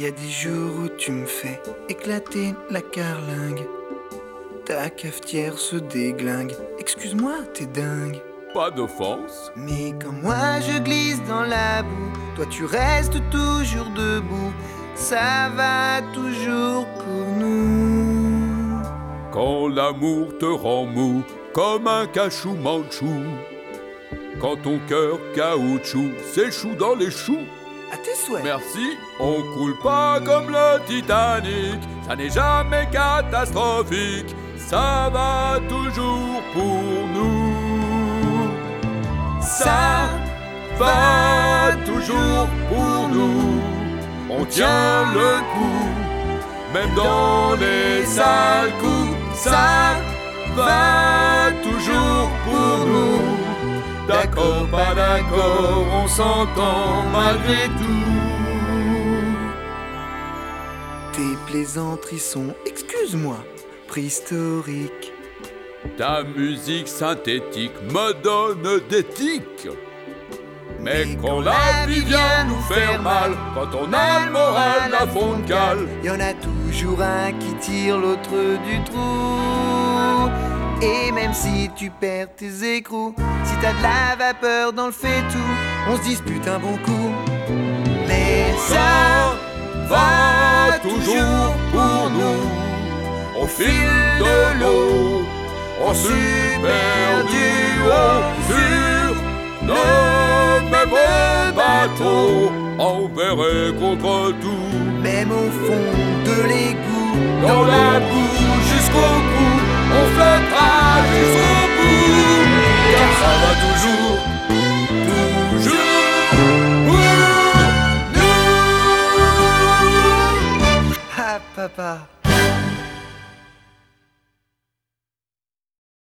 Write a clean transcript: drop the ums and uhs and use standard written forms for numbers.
a des jours où tu me fais éclater la carlingue. Ta cafetière se déglingue. Excuse-moi, t'es dingue. Pas d'offense. Mais quand moi je glisse dans la boue, toi tu restes toujours debout. Ça va toujours pour nous. Quand l'amour te rend mou comme un cachou mandchou, quand ton cœur caoutchouc s'échoue dans les choux. À tes souhaits. Merci, on coule pas comme le Titanic, ça n'est jamais catastrophique, ça va toujours pour nous. Ça va toujours pour nous, on tient le coup, même dans les sales coups. Ça va toujours pour nous. D'accord, pas d'accord, on s'entend malgré tout. Tes plaisanteries sont, excuse-moi, préhistoriques. Ta musique synthétique me donne des tics. Mais quand la vie vient nous faire mal, quand on a le moral à fond de cale, y'en a toujours un qui tire l'autre du trou. Et même si tu perds tes écrous, si t'as de la vapeur dans le faitout, on se dispute un bon coup. Mais ça va toujours pour nous. Au fil de l'eau, en super duo, sur le même bateau, envers et contre tout. Même au fond de l'égout, dans la boue jusqu'au bout, on flottera jusqu'au bout, car ça va toujours, toujours pour nous. Ah papa.